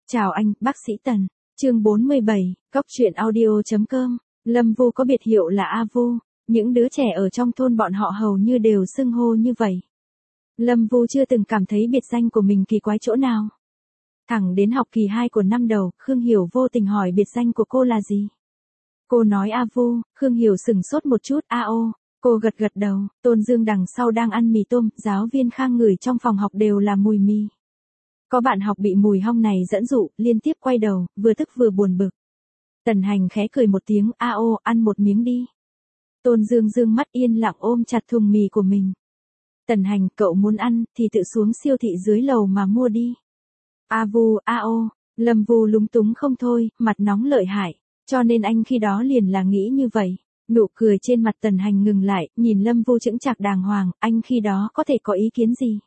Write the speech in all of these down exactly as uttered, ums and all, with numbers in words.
Chào anh, bác sĩ Tần. Chương bốn mươi bảy, Cóc truyện audio.com. Lâm Vu có biệt hiệu là A Vu, những đứa trẻ ở trong thôn bọn họ hầu như đều xưng hô như vậy. Lâm Vu chưa từng cảm thấy biệt danh của mình kỳ quái chỗ nào. Thẳng đến học kỳ hai của năm đầu, Khương Hiểu vô tình hỏi biệt danh của cô là gì. Cô nói A Vu, Khương Hiểu sửng sốt một chút, a ô, cô gật gật đầu. Tôn Dương đằng sau đang ăn mì tôm, giáo viên Khang ngửi trong phòng học đều là mùi mì. Có bạn học bị mùi hong này dẫn dụ, liên tiếp quay đầu, vừa tức vừa buồn bực. Tần Hành khẽ cười một tiếng, a ô, ăn một miếng đi. Tôn Dương dương mắt yên lặng ôm chặt thùng mì của mình. Tần Hành, cậu muốn ăn, thì tự xuống siêu thị dưới lầu mà mua đi. A Vu, a ô, Lâm Vu lúng túng không thôi, mặt nóng lợi hại, cho nên anh khi đó liền là nghĩ như vậy. Nụ cười trên mặt Tần Hành ngừng lại, nhìn Lâm Vu chững chạc đàng hoàng, anh khi đó có thể có ý kiến gì?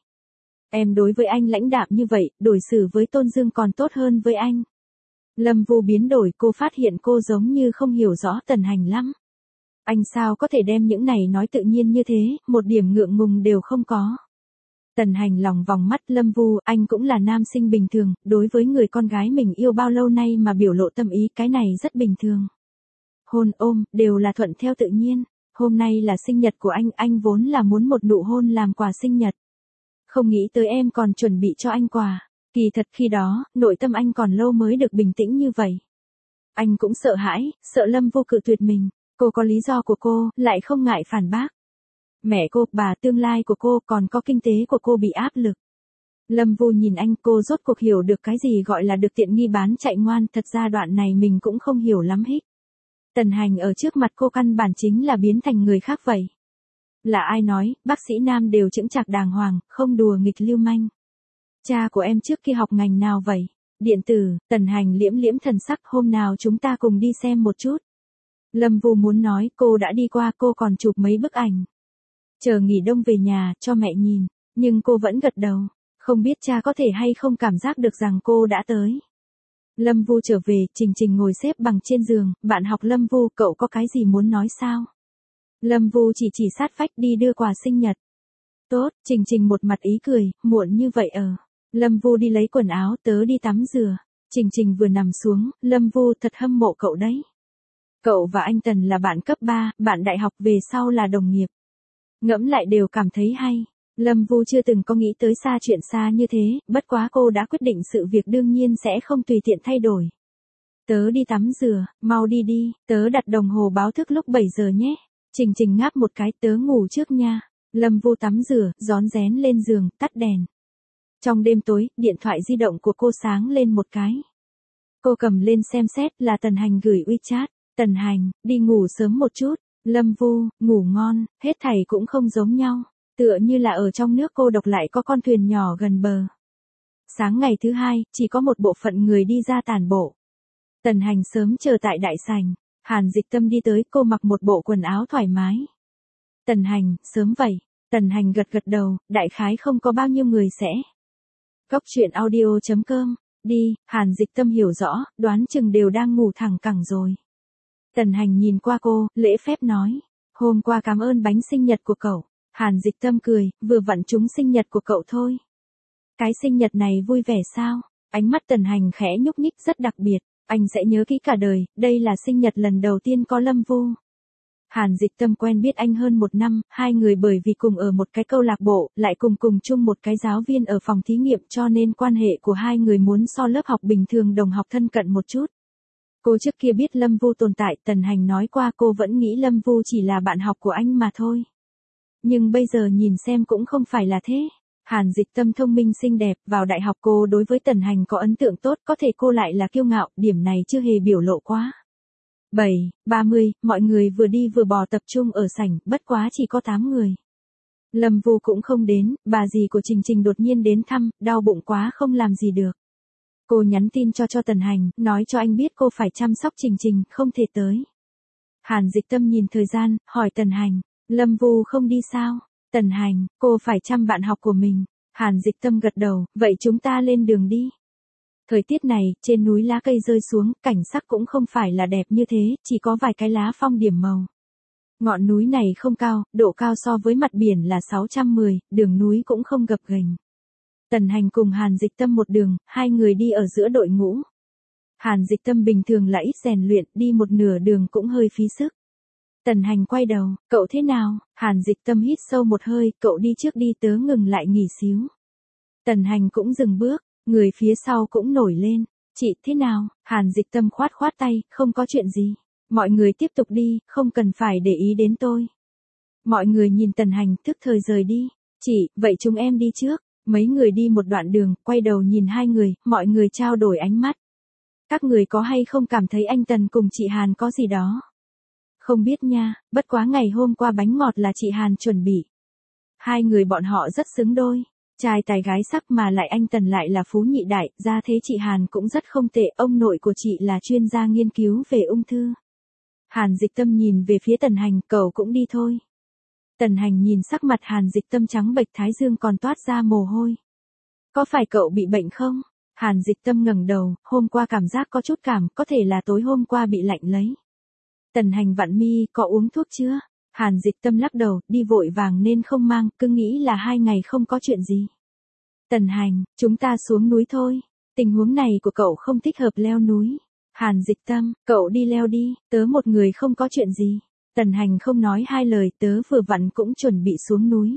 Em đối với anh lãnh đạm như vậy, đối xử với Tôn Dương còn tốt hơn với anh. Lâm Vu biến đổi, cô phát hiện cô giống như không hiểu rõ Tần Hành lắm. Anh sao có thể đem những này nói tự nhiên như thế, một điểm ngượng ngùng đều không có. Tần Hành lòng vòng mắt, Lâm Vu, anh cũng là nam sinh bình thường, đối với người con gái mình yêu bao lâu nay mà biểu lộ tâm ý, cái này rất bình thường. Hôn ôm, đều là thuận theo tự nhiên. Hôm nay là sinh nhật của anh, anh vốn là muốn một nụ hôn làm quà sinh nhật. Không nghĩ tới em còn chuẩn bị cho anh quà. Kỳ thật khi đó, nội tâm anh còn lâu mới được bình tĩnh như vậy. Anh cũng sợ hãi, sợ Lâm Vu cự tuyệt mình. Cô có lý do của cô, lại không ngại phản bác. Mẹ cô, bà, tương lai của cô, còn có kinh tế của cô bị áp lực. Lâm Vu nhìn anh, cô rốt cuộc hiểu được cái gì gọi là được tiện nghi bán chạy ngoan, thật ra đoạn này mình cũng không hiểu lắm hết. Tần Hành ở trước mặt cô căn bản chính là biến thành người khác vậy. Là ai nói, bác sĩ nam đều chững chạc đàng hoàng, không đùa nghịch lưu manh. Cha của em trước kia học ngành nào vậy? Điện tử. Tần Hành liễm liễm thần sắc, hôm nào chúng ta cùng đi xem một chút. Lâm Vu muốn nói, cô đã đi qua, cô còn chụp mấy bức ảnh. Chờ nghỉ đông về nhà, cho mẹ nhìn, nhưng cô vẫn gật đầu, không biết cha có thể hay không cảm giác được rằng cô đã tới. Lâm Vu trở về, Trình Trình ngồi xếp bằng trên giường, bạn học Lâm Vu, cậu có cái gì muốn nói sao? Lâm Vu chỉ chỉ sát vách, đi đưa quà sinh nhật. Tốt, Trình Trình một mặt ý cười, muộn như vậy ở. Lâm Vu đi lấy quần áo, tớ đi tắm rửa. Trình Trình vừa nằm xuống, Lâm Vu thật hâm mộ cậu đấy. Cậu và anh Tần là bạn cấp ba, bạn đại học, về sau là đồng nghiệp. Ngẫm lại đều cảm thấy hay. Lâm Vu chưa từng có nghĩ tới xa chuyện xa như thế, bất quá cô đã quyết định sự việc đương nhiên sẽ không tùy tiện thay đổi. Tớ đi tắm rửa, mau đi đi, tớ đặt đồng hồ báo thức lúc bảy giờ nhé. Trình Trình ngáp một cái, tớ ngủ trước nha. Lâm Vu tắm rửa, rón rén lên giường, tắt đèn. Trong đêm tối, điện thoại di động của cô sáng lên một cái. Cô cầm lên xem xét, là Tần Hành gửi WeChat. Tần Hành, đi ngủ sớm một chút. Lâm Vu, ngủ ngon, hết thảy cũng không giống nhau. Tựa như là ở trong nước cô độc lại có con thuyền nhỏ gần bờ. Sáng ngày thứ hai, chỉ có một bộ phận người đi ra tản bộ. Tần Hành sớm chờ tại đại sảnh. Hàn Dịch Tâm đi tới, cô mặc một bộ quần áo thoải mái. Tần Hành, sớm vậy. Tần Hành gật gật đầu, đại khái không có bao nhiêu người sẽ. Cóc truyện audio.com, đi. Hàn Dịch Tâm hiểu rõ, đoán chừng đều đang ngủ thẳng cẳng rồi. Tần Hành nhìn qua cô, lễ phép nói. Hôm qua cảm ơn bánh sinh nhật của cậu. Hàn Dịch Tâm cười, vừa vặn trúng sinh nhật của cậu thôi. Cái sinh nhật này vui vẻ sao? Ánh mắt Tần Hành khẽ nhúc nhích, rất đặc biệt. Anh sẽ nhớ kỹ cả đời, đây là sinh nhật lần đầu tiên có Lâm Vu. Hàn Dịch Tâm quen biết anh hơn một năm, hai người bởi vì cùng ở một cái câu lạc bộ, lại cùng cùng chung một cái giáo viên ở phòng thí nghiệm, cho nên quan hệ của hai người muốn so lớp học bình thường đồng học thân cận một chút. Cô trước kia biết Lâm Vu tồn tại, Tần Hành nói qua, cô vẫn nghĩ Lâm Vu chỉ là bạn học của anh mà thôi. Nhưng bây giờ nhìn xem cũng không phải là thế. Hàn Dịch Tâm thông minh xinh đẹp, vào đại học cô đối với Tần Hành có ấn tượng tốt, có thể cô lại là kiêu ngạo, điểm này chưa hề biểu lộ quá. bảy, ba mươi, mọi người vừa đi vừa bò tập trung ở sảnh, bất quá chỉ có tám người. Lâm Vu cũng không đến, bà dì của Trình Trình đột nhiên đến thăm, đau bụng quá không làm gì được. Cô nhắn tin cho cho Tần Hành, nói cho anh biết cô phải chăm sóc Trình Trình, không thể tới. Hàn Dịch Tâm nhìn thời gian, hỏi Tần Hành, Lâm Vu không đi sao? Tần Hành, cô phải chăm bạn học của mình. Hàn Dịch Tâm gật đầu, vậy chúng ta lên đường đi. Thời tiết này, trên núi lá cây rơi xuống, cảnh sắc cũng không phải là đẹp như thế, chỉ có vài cái lá phong điểm màu. Ngọn núi này không cao, độ cao so với mặt biển là sáu trăm mười, đường núi cũng không gập ghềnh. Tần Hành cùng Hàn Dịch Tâm một đường, hai người đi ở giữa đội ngũ. Hàn Dịch Tâm bình thường là ít rèn luyện, đi một nửa đường cũng hơi phí sức. Tần Hành quay đầu, cậu thế nào? Hàn Dịch Tâm hít sâu một hơi, cậu đi trước đi, tớ ngừng lại nghỉ xíu. Tần Hành cũng dừng bước, người phía sau cũng nổi lên. Chị thế nào? Hàn Dịch Tâm khoát khoát tay, không có chuyện gì. Mọi người tiếp tục đi, không cần phải để ý đến tôi. Mọi người nhìn Tần Hành thức thời rời đi. Chị, vậy chúng em đi trước. Mấy người đi một đoạn đường, quay đầu nhìn hai người, mọi người trao đổi ánh mắt. Các người có hay không cảm thấy anh Tần cùng chị Hàn có gì đó? Không biết nha, bất quá ngày hôm qua bánh ngọt là chị Hàn chuẩn bị. Hai người bọn họ rất xứng đôi. Trai tài gái sắc mà lại anh Tần lại là phú nhị đại, ra thế chị Hàn cũng rất không tệ, ông nội của chị là chuyên gia nghiên cứu về ung thư. Hàn Dịch Tâm nhìn về phía Tần Hành, cậu cũng đi thôi. Tần Hành nhìn sắc mặt Hàn Dịch Tâm trắng bệch, thái dương còn toát ra mồ hôi. Có phải cậu bị bệnh không? Hàn Dịch Tâm ngẩng đầu, hôm qua cảm giác có chút cảm, có thể là tối hôm qua bị lạnh lấy. Tần Hành vặn mi, có uống thuốc chưa? Hàn Dịch Tâm lắc đầu, đi vội vàng nên không mang, cứ nghĩ là hai ngày không có chuyện gì. Tần Hành, chúng ta xuống núi thôi. Tình huống này của cậu không thích hợp leo núi. Hàn Dịch Tâm, cậu đi leo đi, tớ một người không có chuyện gì. Tần Hành không nói hai lời, tớ vừa vặn cũng chuẩn bị xuống núi.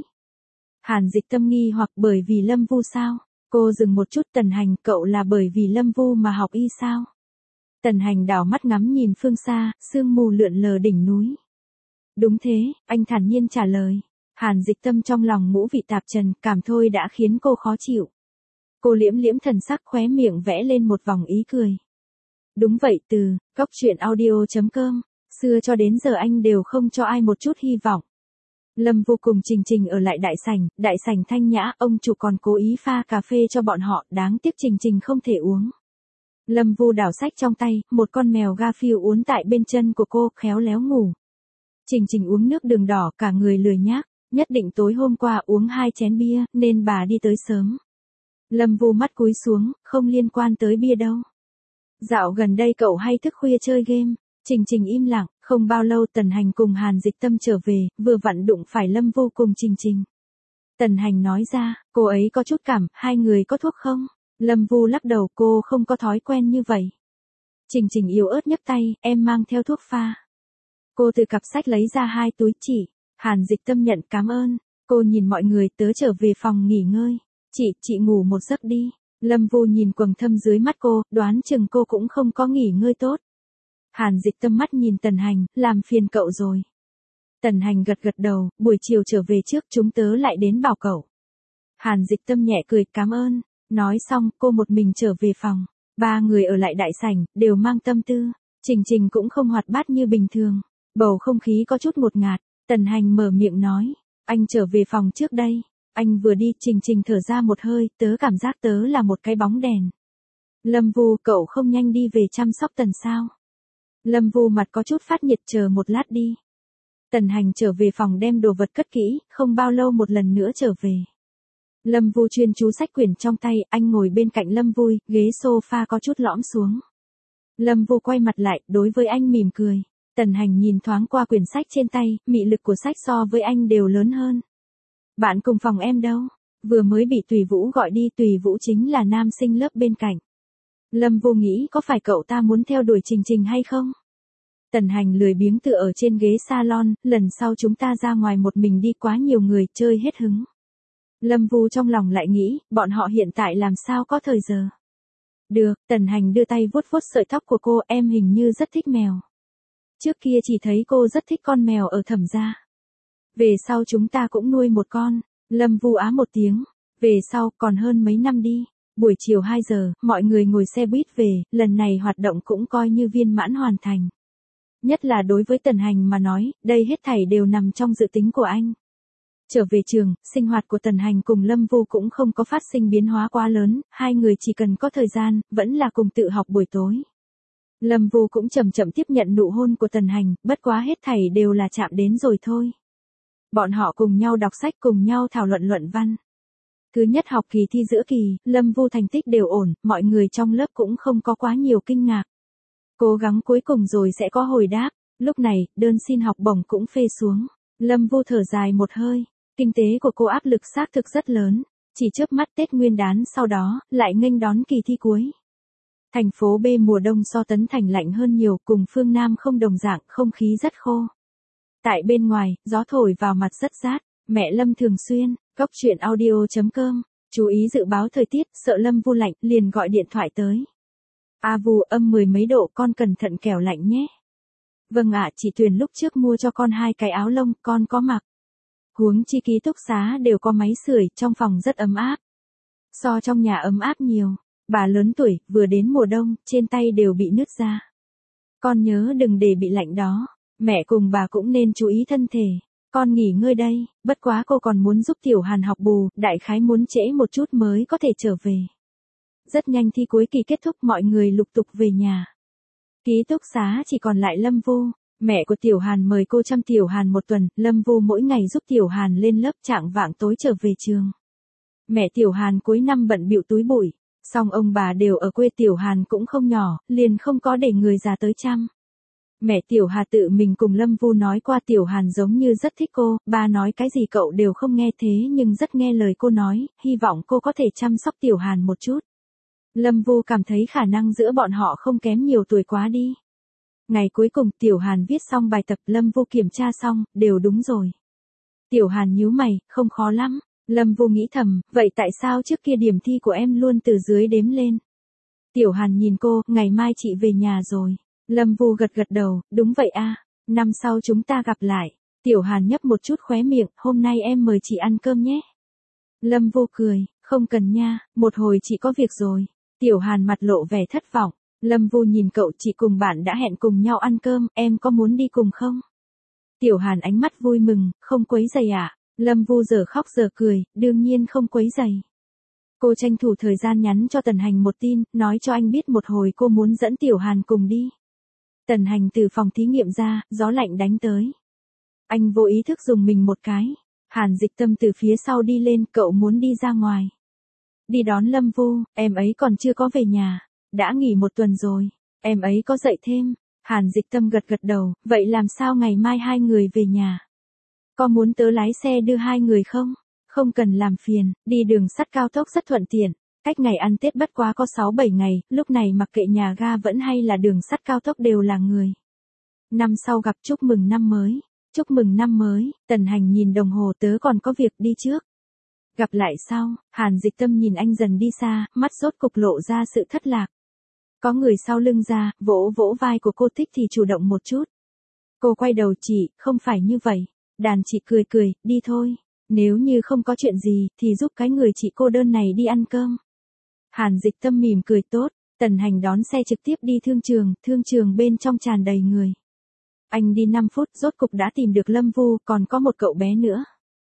Hàn Dịch Tâm nghi hoặc bởi vì Lâm Vu sao? Cô dừng một chút. Tần Hành, cậu là bởi vì Lâm Vu mà học y sao? Tần Hành đảo mắt ngắm nhìn phương xa, sương mù lượn lờ đỉnh núi. Đúng thế, anh thản nhiên trả lời. Hàn Dịch Tâm trong lòng ngũ vị tạp trần, cảm thôi đã khiến cô khó chịu. Cô liễm liễm thần sắc, khóe miệng vẽ lên một vòng ý cười. Đúng vậy, từ góc truyện audio chấm com, xưa cho đến giờ anh đều không cho ai một chút hy vọng. Lâm Vô cùng Trình Trình ở lại đại sảnh, đại sảnh thanh nhã, ông chủ còn cố ý pha cà phê cho bọn họ, đáng tiếc Trình Trình không thể uống. Lâm Vu đảo sách trong tay, một con mèo Garfield uốn tại bên chân của cô, khéo léo ngủ. Trình Trình uống nước đường đỏ, cả người lười nhác, nhất định tối hôm qua uống hai chén bia, nên bà đi tới sớm. Lâm Vu mắt cúi xuống, không liên quan tới bia đâu. Dạo gần đây cậu hay thức khuya chơi game. Trình Trình im lặng, không bao lâu Tần Hành cùng Hàn Dịch Tâm trở về, vừa vặn đụng phải Lâm Vu cùng Trình Trình. Tần Hành nói ra, cô ấy có chút cảm, hai người có thuốc không? Lâm Vu lắc đầu, cô không có thói quen như vậy. Trình Trình yếu ớt nhấc tay, em mang theo thuốc pha. Cô từ cặp sách lấy ra hai túi chỉ. Hàn Dịch Tâm nhận, cảm ơn. Cô nhìn mọi người, tớ trở về phòng nghỉ ngơi. Chị, chị ngủ một giấc đi. Lâm Vu nhìn quầng thâm dưới mắt cô, đoán chừng cô cũng không có nghỉ ngơi tốt. Hàn Dịch Tâm mắt nhìn Tần Hành, làm phiền cậu rồi. Tần Hành gật gật đầu, buổi chiều trở về trước chúng tớ lại đến bảo cậu. Hàn Dịch Tâm nhẹ cười, cảm ơn. Nói xong, cô một mình trở về phòng. Ba người ở lại đại sảnh, đều mang tâm tư. Trình Trình cũng không hoạt bát như bình thường. Bầu không khí có chút ngột ngạt. Tần Hành mở miệng nói, anh trở về phòng trước đây. Anh vừa đi, Trình Trình thở ra một hơi, tớ cảm giác tớ là một cái bóng đèn. Lâm Vu, cậu không nhanh đi về chăm sóc Tần sao? Lâm Vu mặt có chút phát nhiệt, chờ một lát đi. Tần Hành trở về phòng đem đồ vật cất kỹ, không bao lâu một lần nữa trở về. Lâm Vu chuyên chú sách quyển trong tay, anh ngồi bên cạnh Lâm Vui, ghế sofa có chút lõm xuống. Lâm Vu quay mặt lại, đối với anh mỉm cười. Tần Hành nhìn thoáng qua quyển sách trên tay, mị lực của sách so với anh đều lớn hơn. Bạn cùng phòng em đâu? Vừa mới bị Tùy Vũ gọi đi, Tùy Vũ chính là nam sinh lớp bên cạnh. Lâm Vô nghĩ có phải cậu ta muốn theo đuổi Trình Trình hay không? Tần Hành lười biếng tựa ở trên ghế salon, lần sau chúng ta ra ngoài một mình đi, quá nhiều người, chơi hết hứng. Lâm Vu trong lòng lại nghĩ, bọn họ hiện tại làm sao có thời giờ. Được, Tần Hành đưa tay vuốt vuốt sợi tóc của cô, em hình như rất thích mèo. Trước kia chỉ thấy cô rất thích con mèo ở Thẩm gia. Về sau chúng ta cũng nuôi một con. Lâm Vu á một tiếng. Về sau, còn hơn mấy năm đi. Buổi chiều hai giờ, mọi người ngồi xe buýt về, lần này hoạt động cũng coi như viên mãn hoàn thành. Nhất là đối với Tần Hành mà nói, đây hết thảy đều nằm trong dự tính của anh. Trở về trường, sinh hoạt của Tần Hành cùng Lâm Vu cũng không có phát sinh biến hóa quá lớn, hai người chỉ cần có thời gian, vẫn là cùng tự học buổi tối. Lâm Vu cũng chậm chậm tiếp nhận nụ hôn của Tần Hành, bất quá hết thảy đều là chạm đến rồi thôi. Bọn họ cùng nhau đọc sách, cùng nhau thảo luận luận văn. Thứ nhất học kỳ thi giữa kỳ, Lâm Vu thành tích đều ổn, mọi người trong lớp cũng không có quá nhiều kinh ngạc. Cố gắng cuối cùng rồi sẽ có hồi đáp. Lúc này, đơn xin học bổng cũng phê xuống. Lâm Vu thở dài một hơi. Kinh tế của cô áp lực xác thực rất lớn. Chỉ chớp mắt Tết Nguyên đán sau đó, lại nghênh đón kỳ thi cuối. Thành phố B mùa đông so Tấn Thành lạnh hơn nhiều, cùng phương Nam không đồng dạng, không khí rất khô. Tại bên ngoài, gió thổi vào mặt rất rát. Mẹ Lâm thường xuyên, góc chuyện audio chấm com, chú ý dự báo thời tiết, sợ Lâm Vu lạnh, liền gọi điện thoại tới. A Vu, âm mười mấy độ, con cẩn thận kẻo lạnh nhé. Vâng ạ, chị Tuyền lúc trước mua cho con hai cái áo lông, con có mặc. Huống chi ký túc xá đều có máy sưởi, trong phòng rất ấm áp. So trong nhà ấm áp nhiều. Bà lớn tuổi, vừa đến mùa đông, trên tay đều bị nứt ra. Con nhớ đừng để bị lạnh đó. Mẹ cùng bà cũng nên chú ý thân thể. Con nghỉ ngơi đây, bất quá cô còn muốn giúp Tiểu Hàn học bù, đại khái muốn trễ một chút mới có thể trở về. Rất nhanh thi cuối kỳ kết thúc, mọi người lục tục về nhà. Ký túc xá chỉ còn lại Lâm Vu. Mẹ của Tiểu Hàn mời cô chăm Tiểu Hàn một tuần, Lâm Vu mỗi ngày giúp Tiểu Hàn lên lớp, chạng vạng tối trở về trường. Mẹ Tiểu Hàn cuối năm bận bịu túi bụi, song ông bà đều ở quê, Tiểu Hàn cũng không nhỏ, liền không có để người già tới chăm. Mẹ Tiểu Hà tự mình cùng Lâm Vu nói qua Tiểu Hàn giống như rất thích cô, ba nói cái gì cậu đều không nghe thế nhưng rất nghe lời cô nói, hy vọng cô có thể chăm sóc Tiểu Hàn một chút. Lâm Vu cảm thấy khả năng giữa bọn họ không kém nhiều tuổi quá đi. Ngày cuối cùng Tiểu Hàn viết xong bài tập, Lâm Vu kiểm tra xong, đều đúng rồi. Tiểu Hàn nhíu mày, không khó lắm. Lâm Vu nghĩ thầm, vậy tại sao trước kia điểm thi của em luôn từ dưới đếm lên? Tiểu Hàn nhìn cô, ngày mai chị về nhà rồi. Lâm Vu gật gật đầu, đúng vậy a, năm sau chúng ta gặp lại. Tiểu Hàn nhấp một chút khóe miệng, hôm nay em mời chị ăn cơm nhé. Lâm Vu cười, không cần nha, một hồi chị có việc rồi. Tiểu Hàn mặt lộ vẻ thất vọng. Lâm Vu nhìn cậu, chị cùng bạn đã hẹn cùng nhau ăn cơm, em có muốn đi cùng không? Tiểu Hàn ánh mắt vui mừng, không quấy rầy ạ. Lâm Vu giờ khóc giờ cười, đương nhiên không quấy rầy. Cô tranh thủ thời gian nhắn cho Tần Hành một tin, nói cho anh biết một hồi cô muốn dẫn Tiểu Hàn cùng đi. Tần Hành từ phòng thí nghiệm ra, gió lạnh đánh tới. Anh vô ý thức dùng mình một cái. Hàn Dịch Tâm từ phía sau đi lên, cậu muốn đi ra ngoài. Đi đón Lâm Vu, em ấy còn chưa có về nhà. Đã nghỉ một tuần rồi, em ấy có dạy thêm. Hàn Dịch Tâm gật gật đầu, vậy làm sao ngày mai hai người về nhà? Có muốn tớ lái xe đưa hai người không? Không cần làm phiền, đi đường sắt cao tốc rất thuận tiện. Cách ngày ăn Tết bất quá có sáu bảy ngày, lúc này mặc kệ nhà ga vẫn hay là đường sắt cao tốc đều là người. Năm sau gặp, chúc mừng năm mới. Chúc mừng năm mới, Tần Hành nhìn đồng hồ, tớ còn có việc, đi trước. Gặp lại sau, Hàn Dịch Tâm nhìn anh dần đi xa, mắt rốt cục lộ ra sự thất lạc. Có người sau lưng ra, vỗ vỗ vai của cô, thích thì chủ động một chút. Cô quay đầu, chị, không phải như vậy. Đàn chị cười cười, đi thôi. Nếu như không có chuyện gì, thì giúp cái người chị cô đơn này đi ăn cơm. Hàn Dịch Tâm mỉm cười, tốt. Tần Hành đón xe trực tiếp đi thương trường, thương trường bên trong tràn đầy người. Anh đi năm phút, rốt cục đã tìm được Lâm Vu, còn có một cậu bé nữa.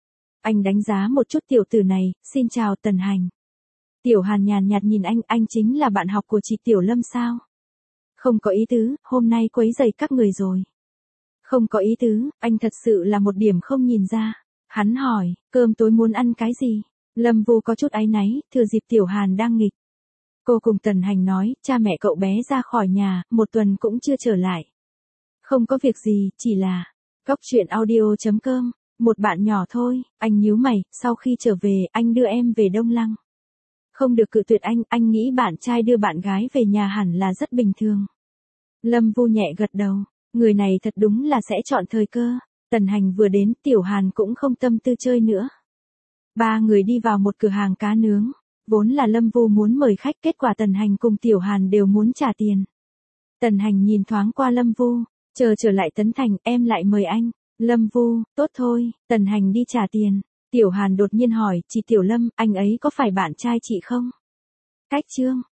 Anh đánh giá một chút tiểu tử này, xin chào Tần Hành. Tiểu Hàn nhàn nhạt nhìn anh, anh chính là bạn học của chị Tiểu Lâm sao? Không có ý tứ, hôm nay quấy rầy các người rồi. Không có ý tứ, anh thật sự là một điểm không nhìn ra. Hắn hỏi, cơm tối muốn ăn cái gì? Lâm Vu có chút áy náy, thừa dịp Tiểu Hàn đang nghịch. Cô cùng Tần Hành nói, cha mẹ cậu bé ra khỏi nhà, một tuần cũng chưa trở lại. Không có việc gì, chỉ là, góc chuyện audio chấm com, một bạn nhỏ thôi, anh nhíu mày, sau khi trở về, anh đưa em về Đông Lăng. Không được cự tuyệt anh, anh nghĩ bạn trai đưa bạn gái về nhà hẳn là rất bình thường. Lâm Vu nhẹ gật đầu, người này thật đúng là sẽ chọn thời cơ. Tần Hành vừa đến, Tiểu Hàn cũng không tâm tư chơi nữa. Ba người đi vào một cửa hàng cá nướng, vốn là Lâm Vu muốn mời khách, kết quả Tần Hành cùng Tiểu Hàn đều muốn trả tiền. Tần Hành nhìn thoáng qua Lâm Vu, chờ trở lại Tấn Thành, em lại mời anh. Lâm Vu, tốt thôi, Tần Hành đi trả tiền. Tiểu Hàn đột nhiên hỏi, chị Tiểu Lâm, anh ấy có phải bạn trai chị không? Cách chương.